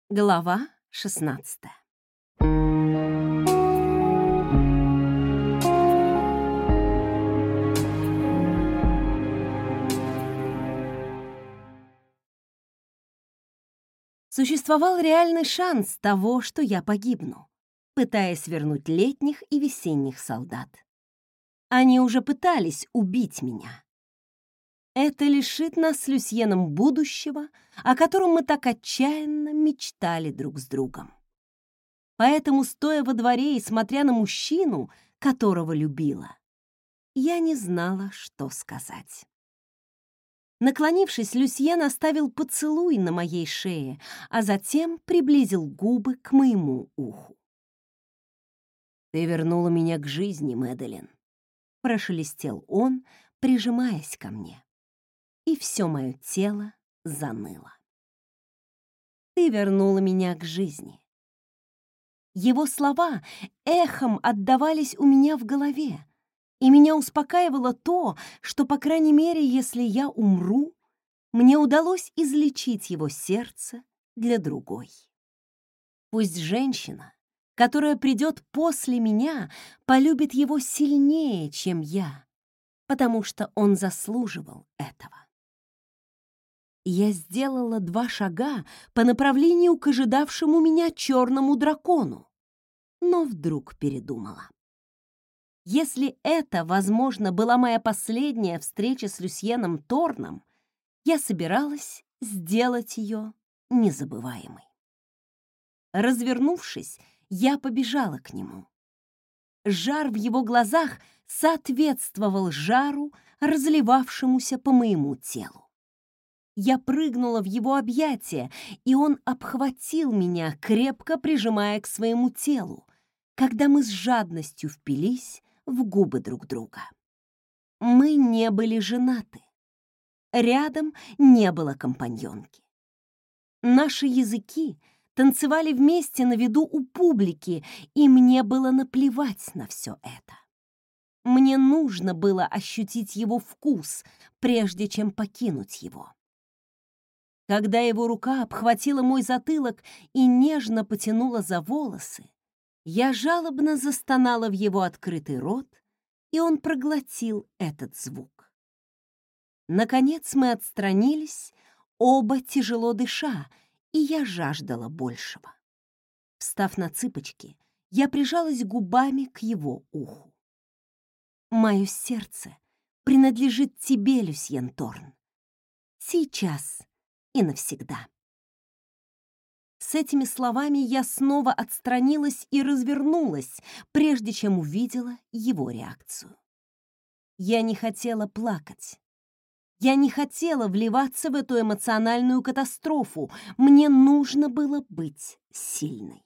Глава 16. Существовал реальный шанс того, что я погибну, пытаясь вернуть летних и весенних солдат. Они уже пытались убить меня. Это лишит нас с Люсьеном будущего, о котором мы так отчаянно мечтали друг с другом. Поэтому, стоя во дворе и смотря на мужчину, которого любила, я не знала, что сказать. Наклонившись, Люсьен оставил поцелуй на моей шее, а затем приблизил губы к моему уху. «Ты вернула меня к жизни, Мэдалин», — прошелестел он, прижимаясь ко мне. И все мое тело заныло. «Ты вернула меня к жизни». Его слова эхом отдавались у меня в голове, и меня успокаивало то, что, по крайней мере, если я умру, мне удалось излечить его сердце для другой. Пусть женщина, которая придет после меня, полюбит его сильнее, чем я, потому что он заслуживал этого. Я сделала 2 шага по направлению к ожидавшему меня черному дракону, но вдруг передумала. Если это, возможно, была моя последняя встреча с Люсьеном Торном, я собиралась сделать ее незабываемой. Развернувшись, я побежала к нему. Жар в его глазах соответствовал жару, разливавшемуся по моему телу. Я прыгнула в его объятия, и он обхватил меня, крепко прижимая к своему телу, когда мы с жадностью впились в губы друг друга. Мы не были женаты. Рядом не было компаньонки. Наши языки танцевали вместе на виду у публики, и мне было наплевать на все это. Мне нужно было ощутить его вкус, прежде чем покинуть его. Когда его рука обхватила мой затылок и нежно потянула за волосы, я жалобно застонала в его открытый рот, и он проглотил этот звук. Наконец мы отстранились, оба тяжело дыша, и я жаждала большего. Встав на цыпочки, я прижалась губами к его уху. «Мое сердце принадлежит тебе, Люсьен Торн. Сейчас и навсегда». С этими словами я снова отстранилась и развернулась, прежде чем увидела его реакцию. Я не хотела плакать. Я не хотела вливаться в эту эмоциональную катастрофу. Мне нужно было быть сильной.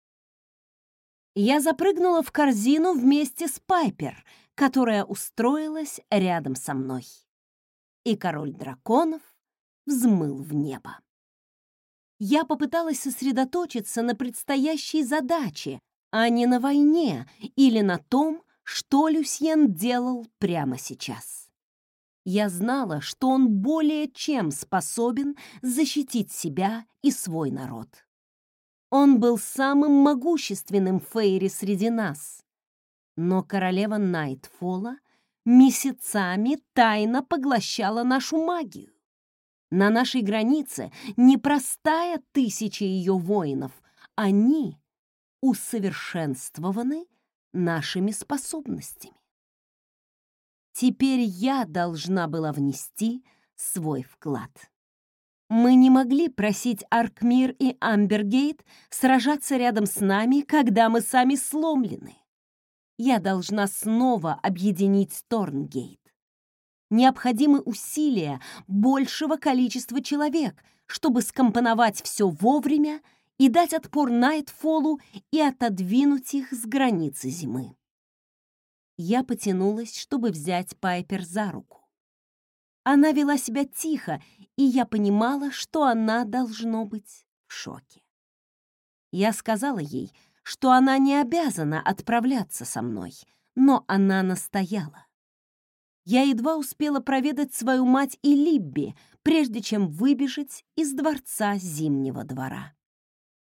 Я запрыгнула в корзину вместе с Пайпер, которая устроилась рядом со мной. И король драконов взмыл в небо. Я попыталась сосредоточиться на предстоящей задаче, а не на войне или на том, что Люсьен делал прямо сейчас. Я знала, что он более чем способен защитить себя и свой народ. Он был самым могущественным фейри среди нас. Но королева Найтфолла месяцами тайно поглощала нашу магию. На нашей границе не простая 1000 ее воинов, они усовершенствованы нашими способностями. Теперь я должна была внести свой вклад. Мы не могли просить Аркмир и Амбергейт сражаться рядом с нами, когда мы сами сломлены. Я должна снова объединить Торнгейт. Необходимы усилия большего количества человек, чтобы скомпоновать все вовремя и дать отпор Найтфоллу и отодвинуть их с границы зимы. Я потянулась, чтобы взять Пайпер за руку. Она вела себя тихо, и я понимала, что она должно быть в шоке. Я сказала ей, что она не обязана отправляться со мной, но она настояла. Я едва успела проведать свою мать и Либби, прежде чем выбежать из дворца Зимнего двора.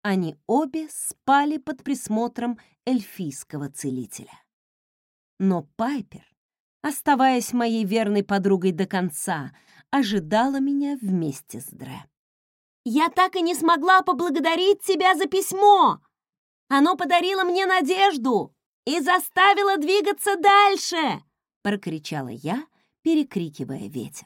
Они обе спали под присмотром эльфийского целителя. Но Пайпер, оставаясь моей верной подругой до конца, ожидала меня вместе с Дре. «Я так и не смогла поблагодарить тебя за письмо! Оно подарило мне надежду и заставило двигаться дальше!» — прокричала я, перекрикивая ветер.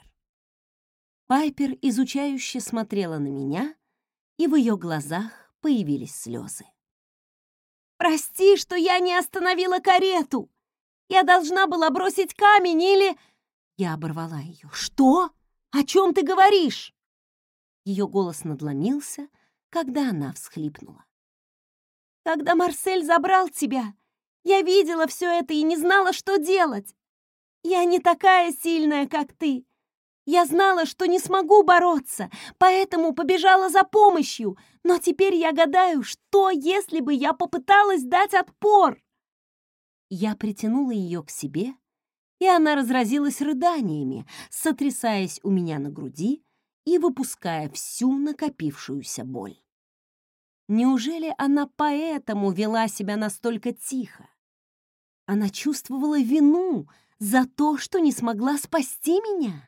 Пайпер изучающе смотрела на меня, и в ее глазах появились слезы. «Прости, что я не остановила карету! Я должна была бросить камень или...» Я оборвала ее. «Что? О чем ты говоришь?» Ее голос надломился, когда она всхлипнула. «Когда Марсель забрал тебя, я видела все это и не знала, что делать. Я не такая сильная, как ты. Я знала, что не смогу бороться, поэтому побежала за помощью. Но теперь я гадаю, что, если бы я попыталась дать отпор?» Я притянула ее к себе, и она разразилась рыданиями, сотрясаясь у меня на груди и выпуская всю накопившуюся боль. Неужели она поэтому вела себя настолько тихо? Она чувствовала вину за то, что не смогла спасти меня?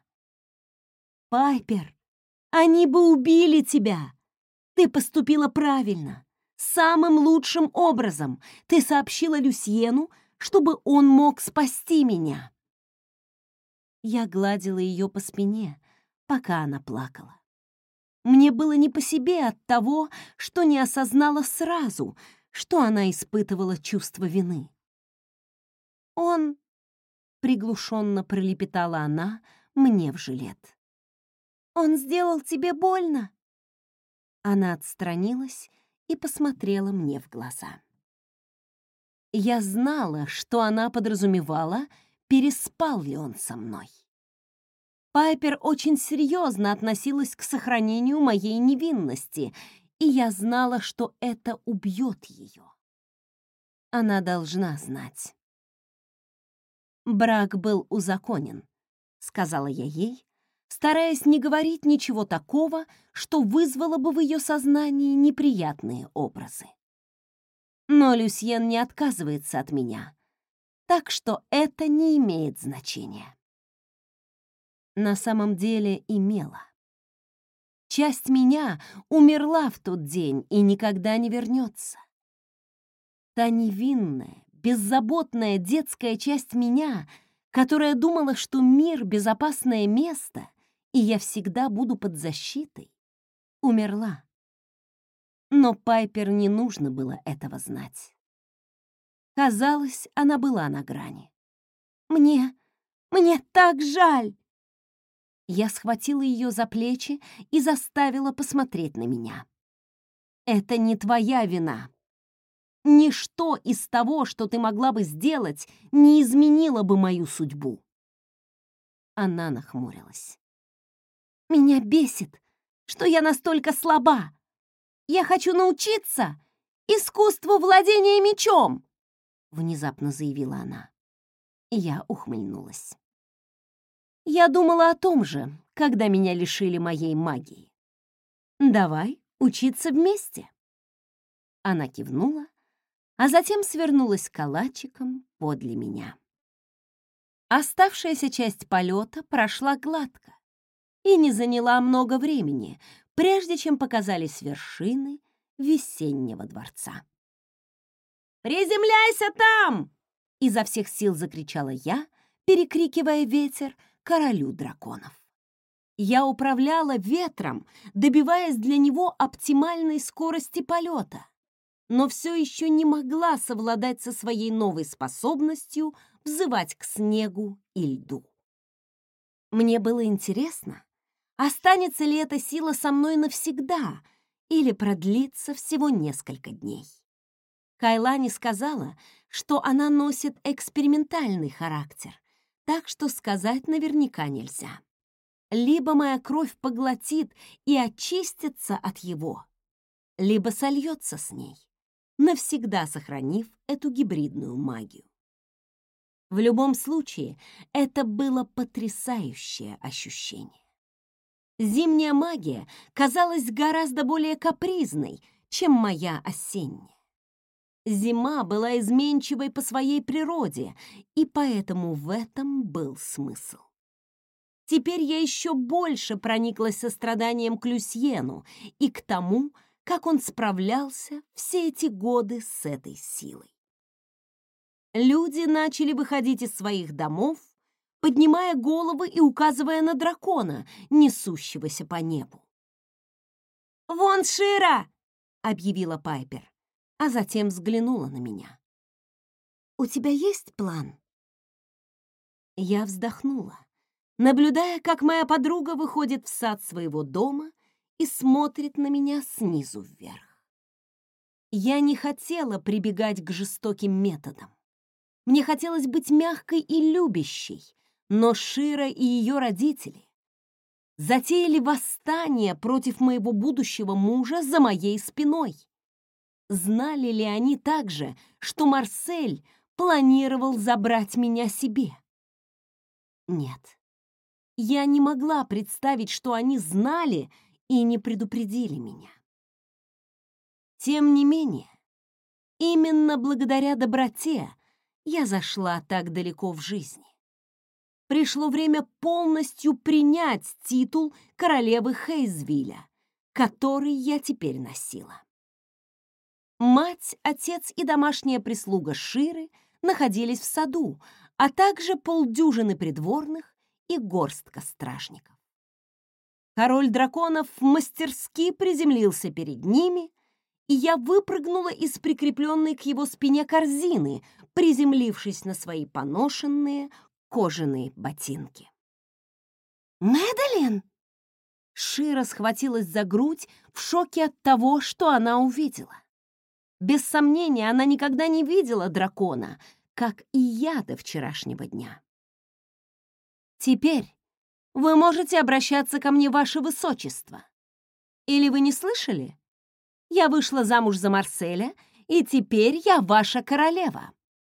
«Пайпер, они бы убили тебя! Ты поступила правильно, самым лучшим образом. Ты сообщила Люсьену, чтобы он мог спасти меня». Я гладила ее по спине, пока она плакала. Мне было не по себе от того, что не осознала сразу, что она испытывала чувство вины. «Он...» — приглушенно пролепетала она мне в жилет. «Он сделал тебе больно?» Она отстранилась и посмотрела мне в глаза. Я знала, что она подразумевала, переспал ли он со мной. Пайпер очень серьезно относилась к сохранению моей невинности, и я знала, что это убьет ее. Она должна знать. «Брак был узаконен», — сказала я ей, стараясь не говорить ничего такого, что вызвало бы в ее сознании неприятные образы. Но Люсьен не отказывается от меня, так что это не имеет значения. На самом деле имело. Часть меня умерла в тот день и никогда не вернется. Та невинная, беззаботная детская часть меня, которая думала, что мир — безопасное место, и я всегда буду под защитой, умерла. Но Пайпер не нужно было этого знать. Казалось, она была на грани. Мне так жаль!» Я схватила ее за плечи и заставила посмотреть на меня. «Это не твоя вина. Ничто из того, что ты могла бы сделать, не изменило бы мою судьбу». Она нахмурилась. «Меня бесит, что я настолько слаба. Я хочу научиться искусству владения мечом», — внезапно заявила она. Я ухмыльнулась. «Я думала о том же, когда меня лишили моей магии. Давай учиться вместе». Она кивнула, а затем свернулась калачиком подле меня. Оставшаяся часть полета прошла гладко и не заняла много времени, прежде чем показались вершины весеннего дворца. «Приземляйся там!» — изо всех сил закричала я, перекрикивая ветер королю драконов. Я управляла ветром, добиваясь для него оптимальной скорости полета, но все еще не могла совладать со своей новой способностью взывать к снегу и льду. Мне было интересно, останется ли эта сила со мной навсегда или продлится всего несколько дней. Кайлани сказала, что она носит экспериментальный характер, так что сказать наверняка нельзя. Либо моя кровь поглотит и очистится от его, либо сольется с ней, навсегда сохранив эту гибридную магию. В любом случае, это было потрясающее ощущение. Зимняя магия казалась гораздо более капризной, чем моя осенняя. Зима была изменчивой по своей природе, и поэтому в этом был смысл. Теперь я еще больше прониклась состраданием к Люсьену и к тому, как он справлялся все эти годы с этой силой. Люди начали выходить из своих домов, поднимая головы и указывая на дракона, несущегося по небу. «Вон Шира!» — объявила Пайпер, а затем взглянула на меня. «У тебя есть план?» Я вздохнула, наблюдая, как моя подруга выходит в сад своего дома и смотрит на меня снизу вверх. Я не хотела прибегать к жестоким методам. Мне хотелось быть мягкой и любящей, но Шира и ее родители затеяли восстание против моего будущего мужа за моей спиной. Знали ли они также, что Марсель планировал забрать меня себе? Нет. Я не могла представить, что они знали и не предупредили меня. Тем не менее, именно благодаря доброте я зашла так далеко в жизни. Пришло время полностью принять титул королевы Хейзвиля, который я теперь носила. Мать, отец и домашняя прислуга Ширы находились в саду, а также полдюжины придворных и горстка стражников. Король драконов мастерски приземлился перед ними, и я выпрыгнула из прикрепленной к его спине корзины, приземлившись на свои поношенные кожаные ботинки. «Мэдалин!» Шира схватилась за грудь в шоке от того, что она увидела. Без сомнения, она никогда не видела дракона, как и я до вчерашнего дня. «Теперь вы можете обращаться ко мне, ваше высочество. Или вы не слышали? Я вышла замуж за Марселя, и теперь я ваша королева».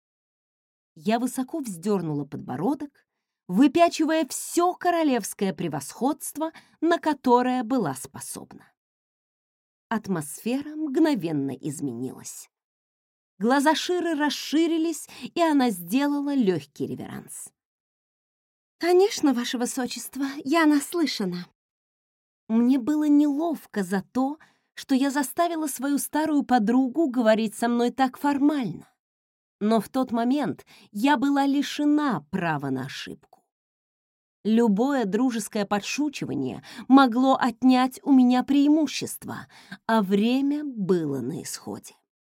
Я высоко вздернула подбородок, выпячивая все королевское превосходство, на которое была способна. Атмосфера мгновенно изменилась. Глаза Ширы расширились, и она сделала легкий реверанс. «Конечно, ваше высочество, я наслышана». Мне было неловко за то, что я заставила свою старую подругу говорить со мной так формально. Но в тот момент я была лишена права на ошибку. Любое дружеское подшучивание могло отнять у меня преимущество, а время было на исходе.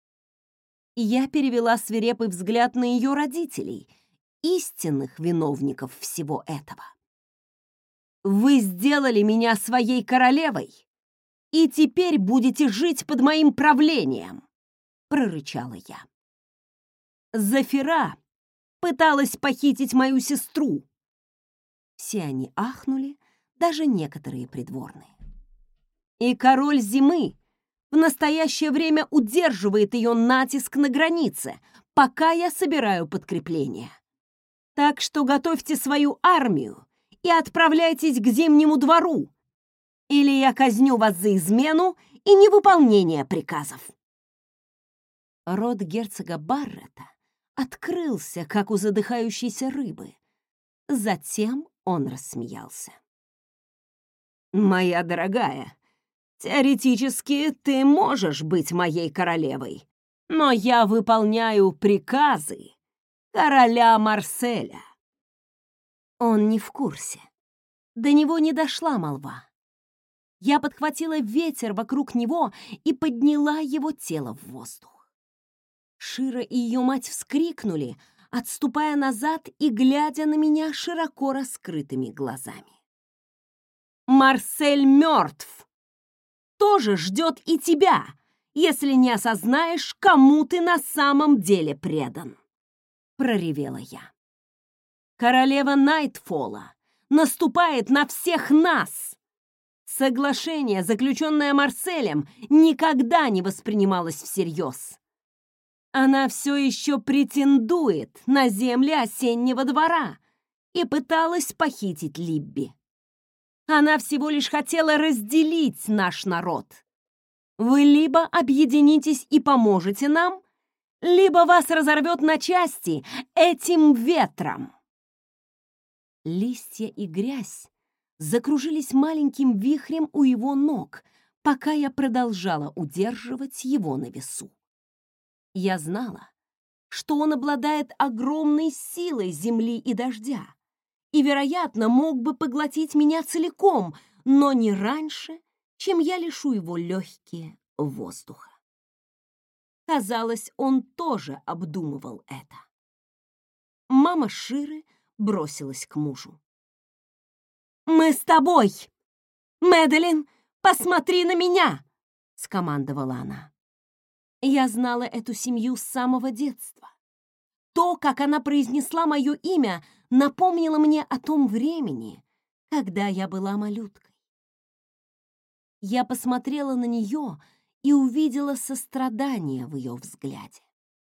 Я перевела свирепый взгляд на ее родителей, истинных виновников всего этого. «Вы сделали меня своей королевой, и теперь будете жить под моим правлением», — прорычала я. Зафира пыталась похитить мою сестру. Все они ахнули, даже некоторые придворные. И король зимы в настоящее время удерживает ее натиск на границе, пока я собираю подкрепление. Так что готовьте свою армию и отправляйтесь к Зимнему двору, или я казню вас за измену и невыполнение приказов. Рот герцога Баррета открылся, как у задыхающейся рыбы. Затем он рассмеялся. «Моя дорогая, теоретически ты можешь быть моей королевой, но я выполняю приказы короля Марселя». Он не в курсе. До него не дошла молва. Я подхватила ветер вокруг него и подняла его тело в воздух. Шира и ее мать вскрикнули, отступая назад и глядя на меня широко раскрытыми глазами. «Марсель мертв! Тоже ждет и тебя, если не осознаешь, кому ты на самом деле предан!» — проревела я. «Королева Найтфолла наступает на всех нас!» Соглашение, заключенное Марселем, никогда не воспринималось всерьез. Она все еще претендует на земли Осеннего двора и пыталась похитить Либби. Она всего лишь хотела разделить наш народ. Вы либо объединитесь и поможете нам, либо вас разорвет на части этим ветром. Листья и грязь закружились маленьким вихрем у его ног, пока я продолжала удерживать его на весу. Я знала, что он обладает огромной силой земли и дождя и, вероятно, мог бы поглотить меня целиком, но не раньше, чем я лишу его легкие воздуха. Казалось, он тоже обдумывал это. Мама Ширы бросилась к мужу. «Мы с тобой! Мэдалин, посмотри на меня!» — скомандовала она. Я знала эту семью с самого детства. То, как она произнесла мое имя, напомнило мне о том времени, когда я была малюткой. Я посмотрела на нее и увидела сострадание в ее взгляде.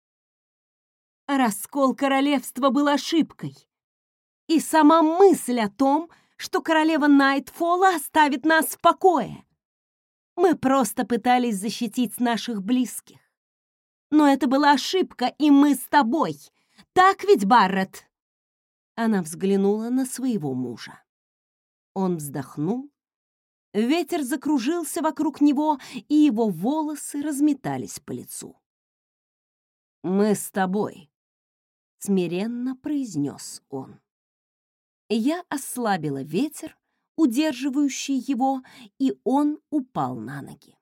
Раскол королевства был ошибкой, и сама мысль о том, что королева Найтфолла оставит нас в покое. Мы просто пытались защитить наших близких. Но это была ошибка, и мы с тобой. Так ведь, Барретт?» Она взглянула на своего мужа. Он вздохнул. Ветер закружился вокруг него, и его волосы разметались по лицу. «Мы с тобой», — смиренно произнес он. Я ослабила ветер, удерживающий его, и он упал на ноги.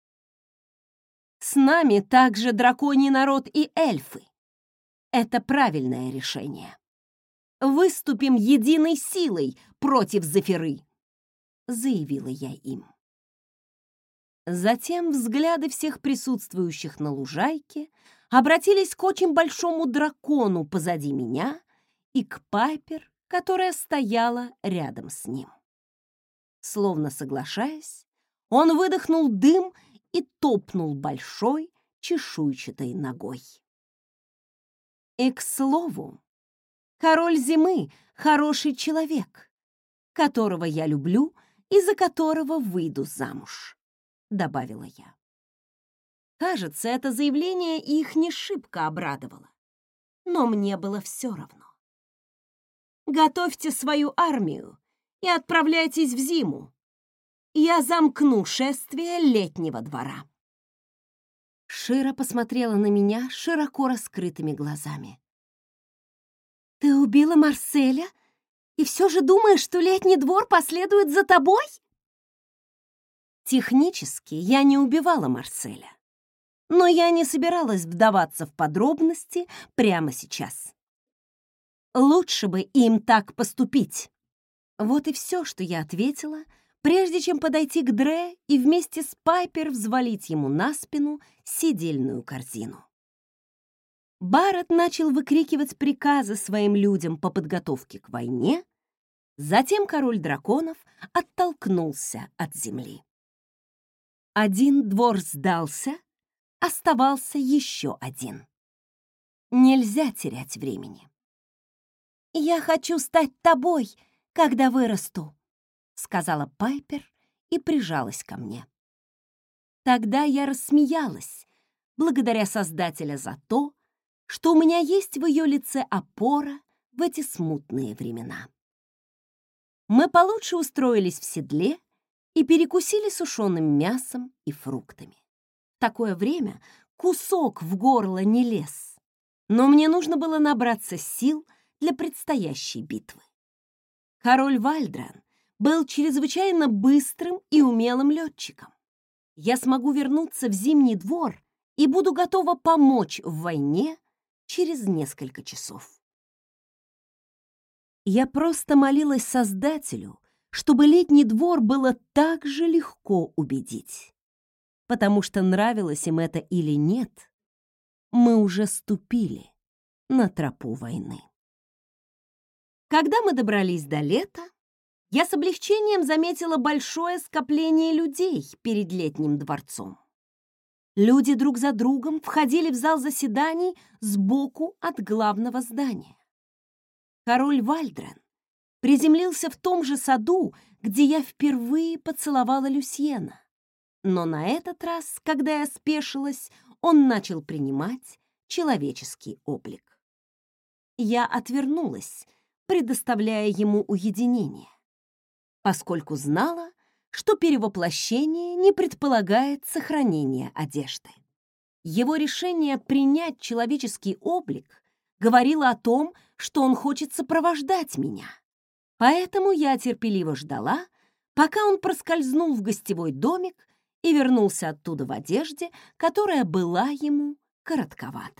«С нами также драконий народ и эльфы. Это правильное решение. Выступим единой силой против Зефиры», — заявила я им. Затем взгляды всех присутствующих на лужайке обратились к очень большому дракону позади меня и к Пайпер, которая стояла рядом с ним. Словно соглашаясь, он выдохнул дым и топнул большой чешуйчатой ногой. И, к слову, король зимы — хороший человек, которого я люблю и за которого выйду замуж, — добавила я. Кажется, это заявление их не шибко обрадовало, но мне было все равно. «Готовьте свою армию и отправляйтесь в зиму. Я замкну шествие летнего двора». Шира посмотрела на меня широко раскрытыми глазами. «Ты убила Марселя и все же думаешь, что летний двор последует за тобой?» Технически я не убивала Марселя, но я не собиралась вдаваться в подробности прямо сейчас. Лучше бы им так поступить. Вот и все, что я ответила, прежде чем подойти к Дре и вместе с Пайпер взвалить ему на спину сидельную корзину. Барретт начал выкрикивать приказы своим людям по подготовке к войне, затем король драконов оттолкнулся от земли. Один двор сдался, оставался еще один. Нельзя терять времени. «Я хочу стать тобой, когда вырасту», — сказала Пайпер и прижалась ко мне. Тогда я рассмеялась, благодаря Создателя за то, что у меня есть в ее лице опора в эти смутные времена. Мы получше устроились в седле и перекусили сушеным мясом и фруктами. В такое время кусок в горло не лез, но мне нужно было набраться сил для предстоящей битвы. Король Вальдран был чрезвычайно быстрым и умелым летчиком. Я смогу вернуться в Зимний двор и буду готова помочь в войне через несколько часов. Я просто молилась Создателю, чтобы Летний двор было так же легко убедить. Потому что, нравилось им это или нет, мы уже ступили на тропу войны. Когда мы добрались до лета, я с облегчением заметила большое скопление людей перед Летним дворцом. Люди друг за другом входили в зал заседаний сбоку от главного здания. Король Вальдран приземлился в том же саду, где я впервые поцеловала Люсьена, Но на этот раз, когда я спешилась, он начал принимать человеческий облик. Я отвернулась, предоставляя ему уединение, поскольку знала, что перевоплощение не предполагает сохранение одежды. Его решение принять человеческий облик говорило о том, что он хочет сопровождать меня. Поэтому я терпеливо ждала, пока он проскользнул в гостевой домик и вернулся оттуда в одежде, которая была ему коротковата.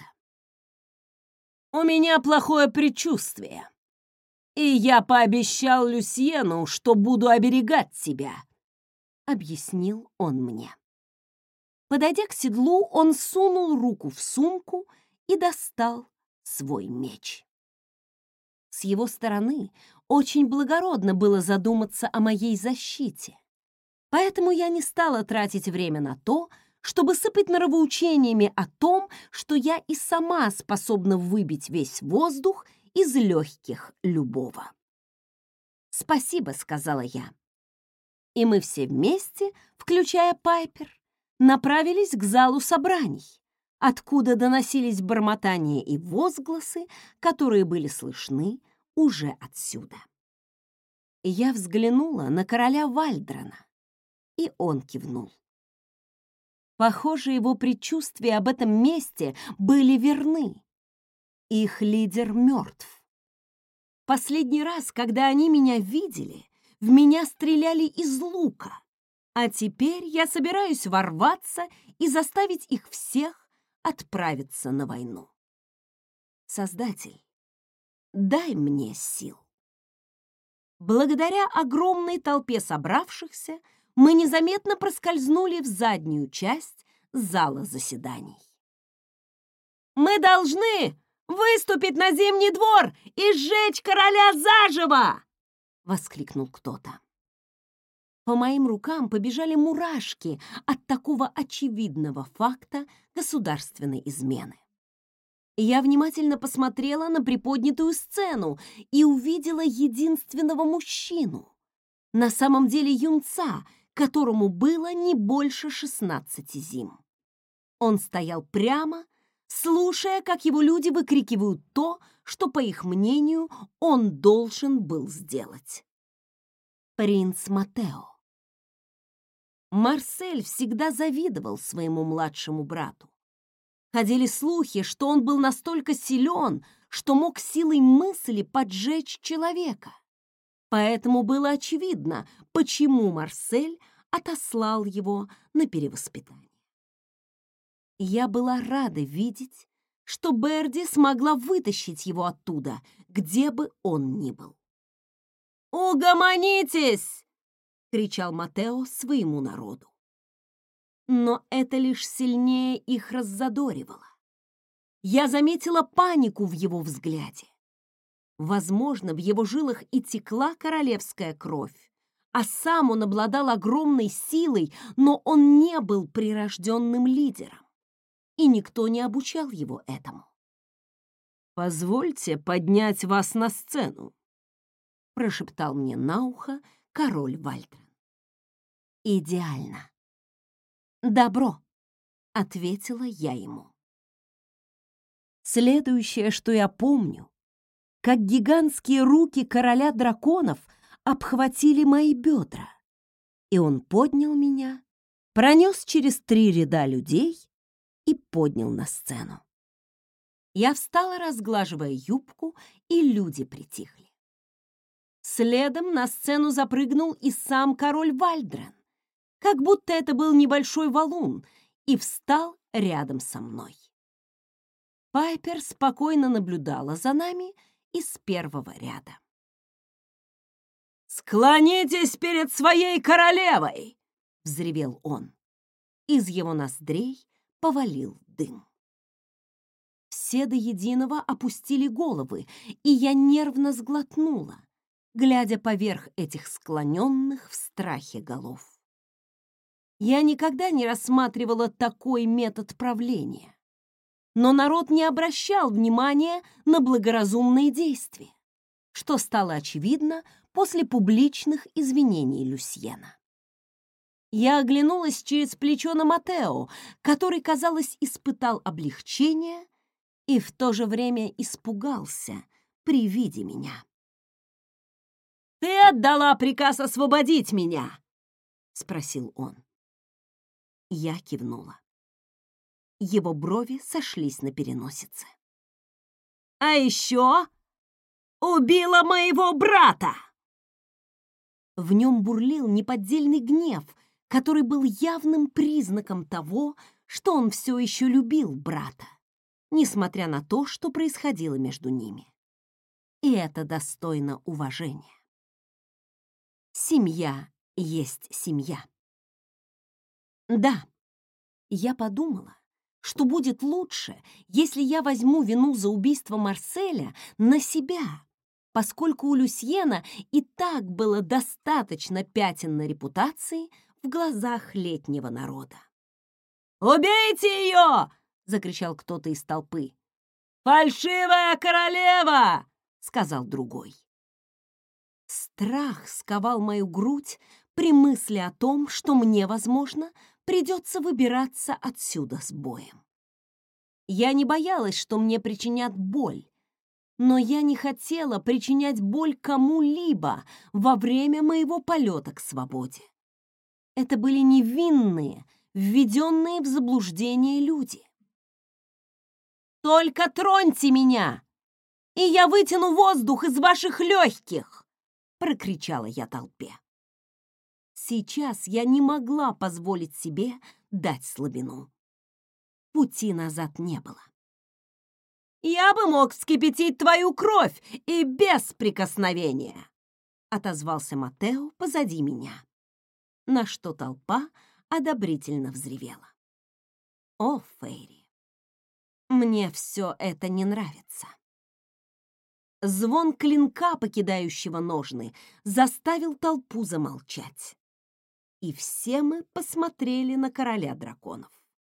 «У меня плохое предчувствие, и я пообещал Люсьену, что буду оберегать тебя», — объяснил он мне. Подойдя к седлу, он сунул руку в сумку и достал свой меч. С его стороны очень благородно было задуматься о моей защите, поэтому я не стала тратить время на то, чтобы сыпать нравоучениями о том, что я и сама способна выбить весь воздух из легких любого. «Спасибо», — сказала я. И мы все вместе, включая Пайпер, направились к залу собраний, откуда доносились бормотания и возгласы, которые были слышны уже отсюда. Я взглянула на короля Вальдрона, и он кивнул. Похоже, его предчувствия об этом месте были верны. Их лидер мертв. Последний раз, когда они меня видели, в меня стреляли из лука, а теперь я собираюсь ворваться и заставить их всех отправиться на войну. Создатель, дай мне сил. Благодаря огромной толпе собравшихся мы незаметно проскользнули в заднюю часть зала заседаний. «Мы должны выступить на Зимний двор и сжечь короля заживо!» — воскликнул кто-то. По моим рукам побежали мурашки от такого очевидного факта государственной измены. Я внимательно посмотрела на приподнятую сцену и увидела единственного мужчину, на самом деле юнца, которому было не больше 16 зим. Он стоял прямо, слушая, как его люди выкрикивают то, что, по их мнению, он должен был сделать. Принц Матео. Марсель всегда завидовал своему младшему брату. Ходили слухи, что он был настолько силен, что мог силой мысли поджечь человека. Поэтому было очевидно, почему Марсель отослал его на перевоспитание. Я была рада видеть, что Берди смогла вытащить его оттуда, где бы он ни был. «Угомонитесь!» — кричал Матео своему народу. Но это лишь сильнее их раззадоривало. Я заметила панику в его взгляде. Возможно, в его жилах и текла королевская кровь, а сам он обладал огромной силой, но он не был прирожденным лидером, и никто не обучал его этому. «Позвольте поднять вас на сцену», — прошептал мне на ухо король Вальдрон. «Идеально». «Добро», — ответила я ему. Следующее, что я помню, как гигантские руки короля драконов обхватили мои бедра, и он поднял меня, пронес через 3 ряда людей и поднял на сцену. Я встала, разглаживая юбку, и люди притихли. Следом на сцену запрыгнул и сам король Вальдрон, как будто это был небольшой валун, и встал рядом со мной. Пайпер спокойно наблюдала за нами из первого ряда. «Склонитесь перед своей королевой!» — взревел он. Из его ноздрей повалил дым. Все до единого опустили головы, и я нервно сглотнула, глядя поверх этих склоненных в страхе голов. Я никогда не рассматривала такой метод правления, но народ не обращал внимания на благоразумные действия, что стало очевидно после публичных извинений Люсьена. Я оглянулась через плечо на Матео, который, казалось, испытал облегчение и в то же время испугался при виде меня. «Ты отдала приказ освободить меня?» — спросил он. Я кивнула. Его брови сошлись на переносице. «А еще убила моего брата!» В нем бурлил неподдельный гнев, который был явным признаком того, что он все еще любил брата, несмотря на то, что происходило между ними. И это достойно уважения. Семья есть семья. Да, я подумала, что будет лучше, если я возьму вину за убийство Марселя на себя, поскольку у Люсьена и так было достаточно пятен на репутации в глазах летнего народа. «Убейте ее!» — закричал кто-то из толпы. «Фальшивая королева!» — сказал другой. Страх сковал мою грудь при мысли о том, что мне, возможно, придется выбираться отсюда с боем. Я не боялась, что мне причинят боль, но я не хотела причинять боль кому-либо во время моего полета к свободе. Это были невинные, введенные в заблуждение люди. «Только троньте меня, и я вытяну воздух из ваших легких!» — прокричала я толпе. Сейчас я не могла позволить себе дать слабину. Пути назад не было. «Я бы мог вскипятить твою кровь и без прикосновения!» — отозвался Матео позади меня, на что толпа одобрительно взревела. «О, Фейри, мне все это не нравится». Звон клинка, покидающего ножны, заставил толпу замолчать. И все мы посмотрели на короля драконов.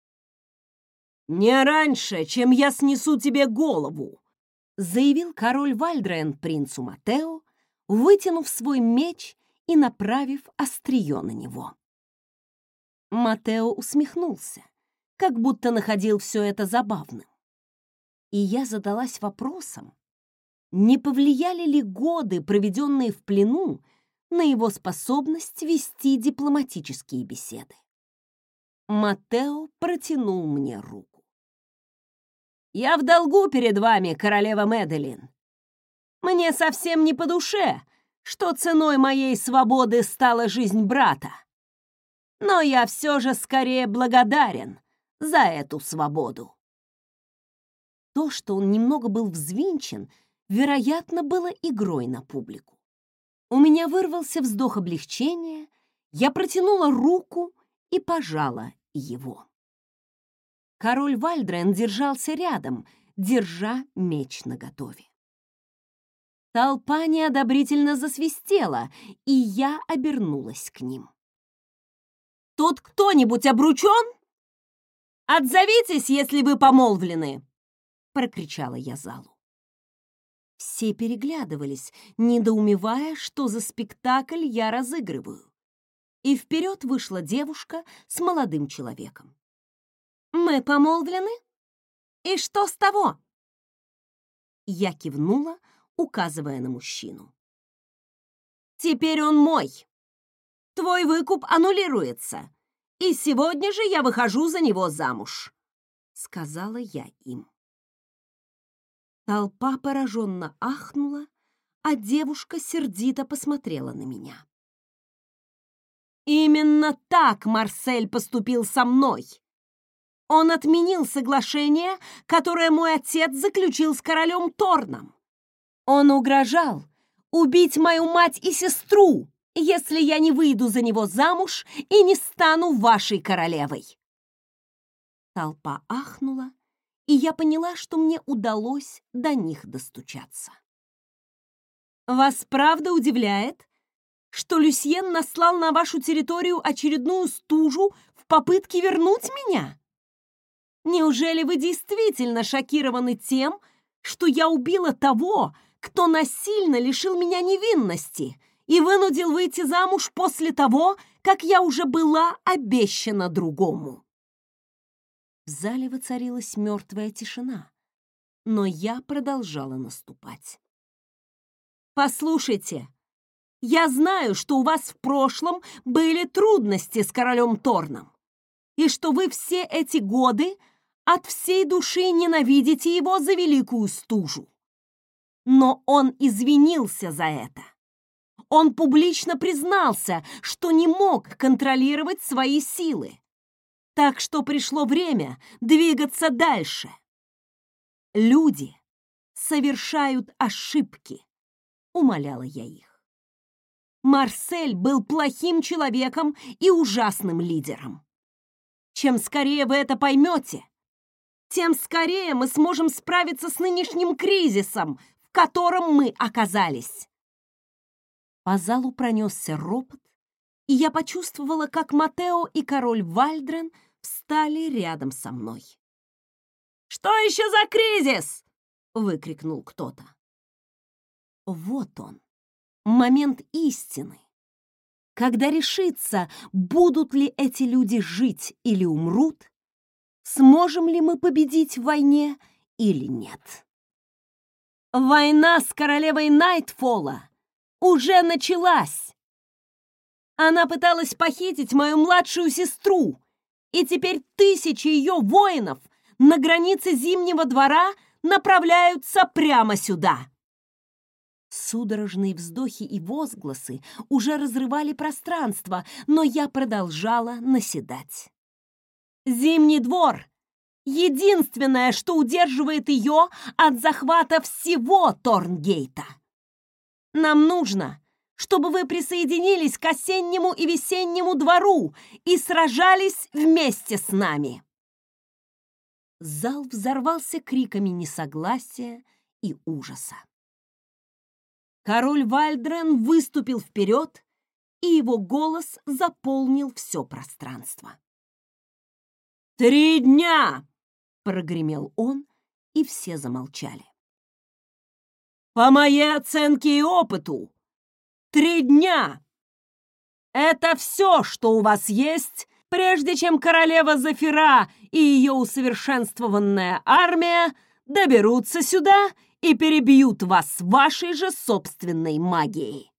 «Не раньше, чем я снесу тебе голову!» — заявил король Вальдреен принцу Матео, вытянув свой меч и направив острие на него. Матео усмехнулся, как будто находил все это забавным. И я задалась вопросом, не повлияли ли годы, проведенные в плену, на его способность вести дипломатические беседы. Матео протянул мне руку. «Я в долгу перед вами, королева Меделин. Мне совсем не по душе, что ценой моей свободы стала жизнь брата. Но я все же скорее благодарен за эту свободу». То, что он немного был взвинчен, вероятно, было игрой на публику. У меня вырвался вздох облегчения, я протянула руку и пожала его. Король Вальдреен держался рядом, держа меч наготове. Толпа неодобрительно засвистела, и я обернулась к ним. «Тут кто-нибудь обручен? Отзовитесь, если вы помолвлены!» — прокричала я залу. Все переглядывались, недоумевая, что за спектакль я разыгрываю. И вперед вышла девушка с молодым человеком. «Мы помолвлены? И что с того?» Я кивнула, указывая на мужчину. «Теперь он мой. Твой выкуп аннулируется, и сегодня же я выхожу за него замуж», — сказала я им. Толпа пораженно ахнула, а девушка сердито посмотрела на меня. «Именно так Марсель поступил со мной. Он отменил соглашение, которое мой отец заключил с королем Торном. Он угрожал убить мою мать и сестру, если я не выйду за него замуж и не стану вашей королевой». Толпа ахнула, и я поняла, что мне удалось до них достучаться. «Вас правда удивляет, что Люсьен наслал на вашу территорию очередную стужу в попытке вернуть меня? Неужели вы действительно шокированы тем, что я убила того, кто насильно лишил меня невинности и вынудил выйти замуж после того, как я уже была обещана другому. В зале воцарилась мертвая тишина, но я продолжала наступать. «Послушайте, я знаю, что у вас в прошлом были трудности с королем Торном, и что вы все эти годы от всей души ненавидите его за великую стужу. Но он извинился за это. Он публично признался, что не мог контролировать свои силы. Так что пришло время двигаться дальше. Люди совершают ошибки, умоляла я их. Марсель был плохим человеком и ужасным лидером. Чем скорее вы это поймете, тем скорее мы сможем справиться с нынешним кризисом, в котором мы оказались. По залу пронесся ропот, и я почувствовала, как Матео и король Вальдрен встали рядом со мной. «Что еще за кризис?» — выкрикнул кто-то. Вот он, момент истины, когда решится, будут ли эти люди жить или умрут, сможем ли мы победить в войне или нет. Война с королевой Найтфолла уже началась. Она пыталась похитить мою младшую сестру, и теперь тысячи ее воинов на границе Зимнего двора направляются прямо сюда. Судорожные вздохи и возгласы уже разрывали пространство, но я продолжала наседать. Зимний двор — единственное, что удерживает ее от захвата всего Торнгейта. Нам нужно, чтобы вы присоединились к осеннему и весеннему двору и сражались вместе с нами. Зал взорвался криками несогласия и ужаса. Король Вальдрен выступил вперед, и его голос заполнил все пространство. 3 дня! — прогремел он, и все замолчали. По моей оценке и опыту, 3 дня! Это все, что у вас есть, прежде чем королева Зафира и ее усовершенствованная армия доберутся сюда и перебьют вас вашей же собственной магией.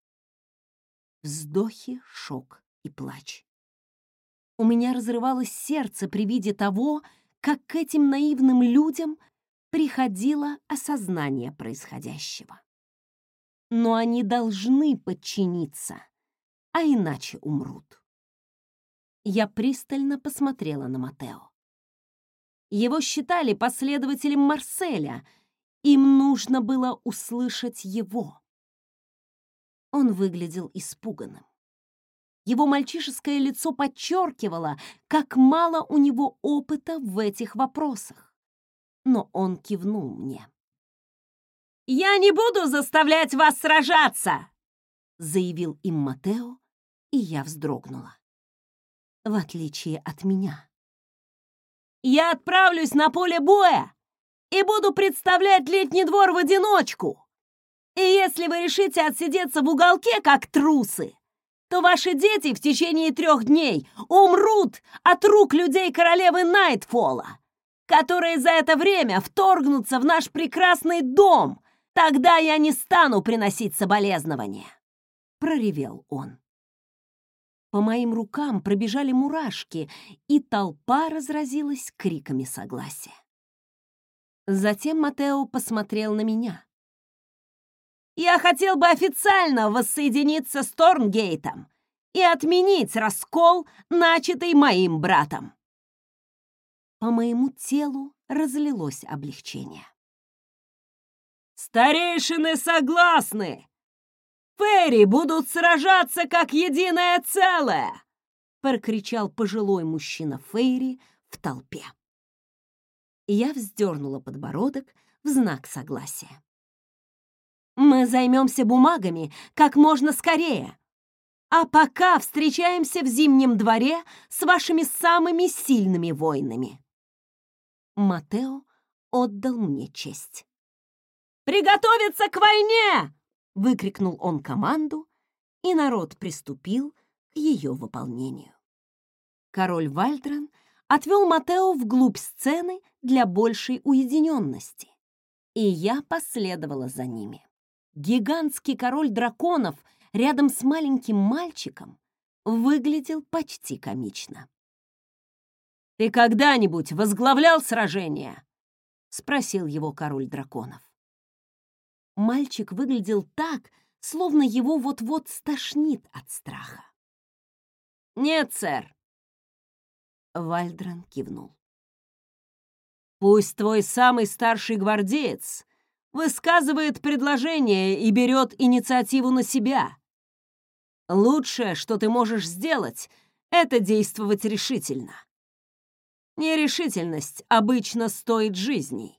Вздохи, шок и плач. У меня разрывалось сердце при виде того, как к этим наивным людям приходило осознание происходящего. Но они должны подчиниться, а иначе умрут. Я пристально посмотрела на Матео. Его считали последователем Марселя. Им нужно было услышать его. Он выглядел испуганным. Его мальчишеское лицо подчеркивало, как мало у него опыта в этих вопросах. Но он кивнул мне. «Я не буду заставлять вас сражаться!» — заявил им Матео, и я вздрогнула. В отличие от меня. «Я отправлюсь на поле боя и буду представлять Летний двор в одиночку. И если вы решите отсидеться в уголке, как трусы, то ваши дети в течение 3 дней умрут от рук людей королевы Найтфолла, которые за это время вторгнутся в наш прекрасный дом. Тогда я не стану приносить соболезнования», — проревел он. По моим рукам пробежали мурашки, и толпа разразилась криками согласия. Затем Матео посмотрел на меня. «Я хотел бы официально воссоединиться с Торнгейтом и отменить раскол, начатый моим братом». По моему телу разлилось облегчение. «Старейшины согласны! Фейри будут сражаться как единое целое!» — прокричал пожилой мужчина Фейри в толпе. Я вздернула подбородок в знак согласия. «Мы займемся бумагами как можно скорее, а пока встречаемся в Зимнем дворе с вашими самыми сильными воинами». Матео отдал мне честь. «Приготовиться к войне!» — выкрикнул он команду, и народ приступил к ее выполнению. Король Вальдрон отвел Матео вглубь сцены для большей уединенности, и я последовала за ними. Гигантский король драконов рядом с маленьким мальчиком выглядел почти комично. «Ты когда-нибудь возглавлял сражение?» — спросил его король драконов. Мальчик выглядел так, словно его вот-вот стошнит от страха. «Нет, сэр». Вальдрон кивнул. «Пусть твой самый старший гвардеец высказывает предложение и берет инициативу на себя. Лучшее, что ты можешь сделать, это действовать решительно. Нерешительность обычно стоит жизней».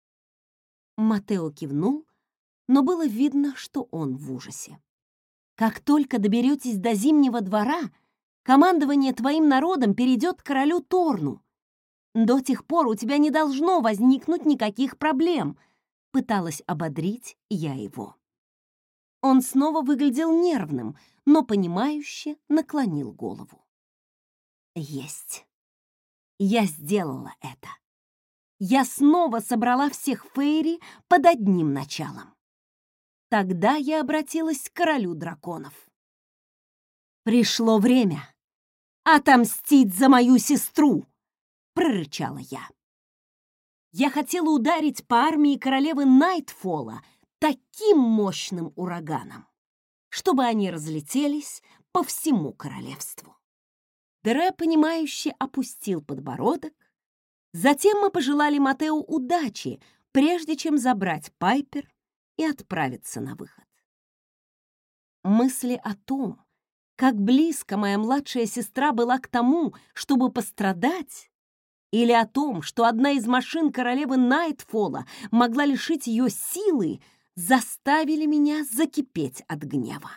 Матео кивнул, но было видно, что он в ужасе. «Как только доберетесь до Зимнего двора, командование твоим народом перейдет к королю Торну. До тех пор у тебя не должно возникнуть никаких проблем», — пыталась ободрить я его. Он снова выглядел нервным, но понимающе наклонил голову. «Есть. Я сделала это. Я снова собрала всех фейри под одним началом». Тогда я обратилась к королю драконов. «Пришло время отомстить за мою сестру!» — прорычала я. Я хотела ударить по армии королевы Найтфолла таким мощным ураганом, чтобы они разлетелись по всему королевству. Дре, понимающе опустил подбородок. Затем мы пожелали Матео удачи, прежде чем забрать Пайпер и отправиться на выход. Мысли о том, как близко моя младшая сестра была к тому, чтобы пострадать, или о том, что одна из машин королевы Найтфолла могла лишить ее силы, заставили меня закипеть от гнева.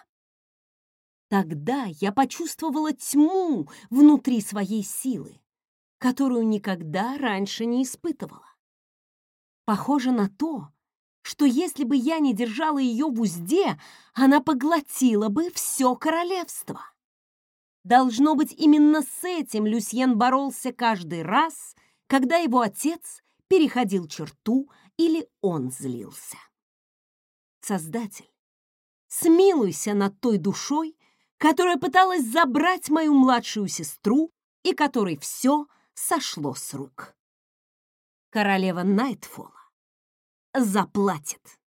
Тогда я почувствовала тьму внутри своей силы, которую никогда раньше не испытывала. Похоже на то, что если бы я не держала ее в узде, она поглотила бы все королевство. Должно быть, именно с этим Люсьен боролся каждый раз, когда его отец переходил черту или он злился. Создатель, смилуйся над той душой, которая пыталась забрать мою младшую сестру и которой все сошло с рук. Королева Найтфолла заплатит.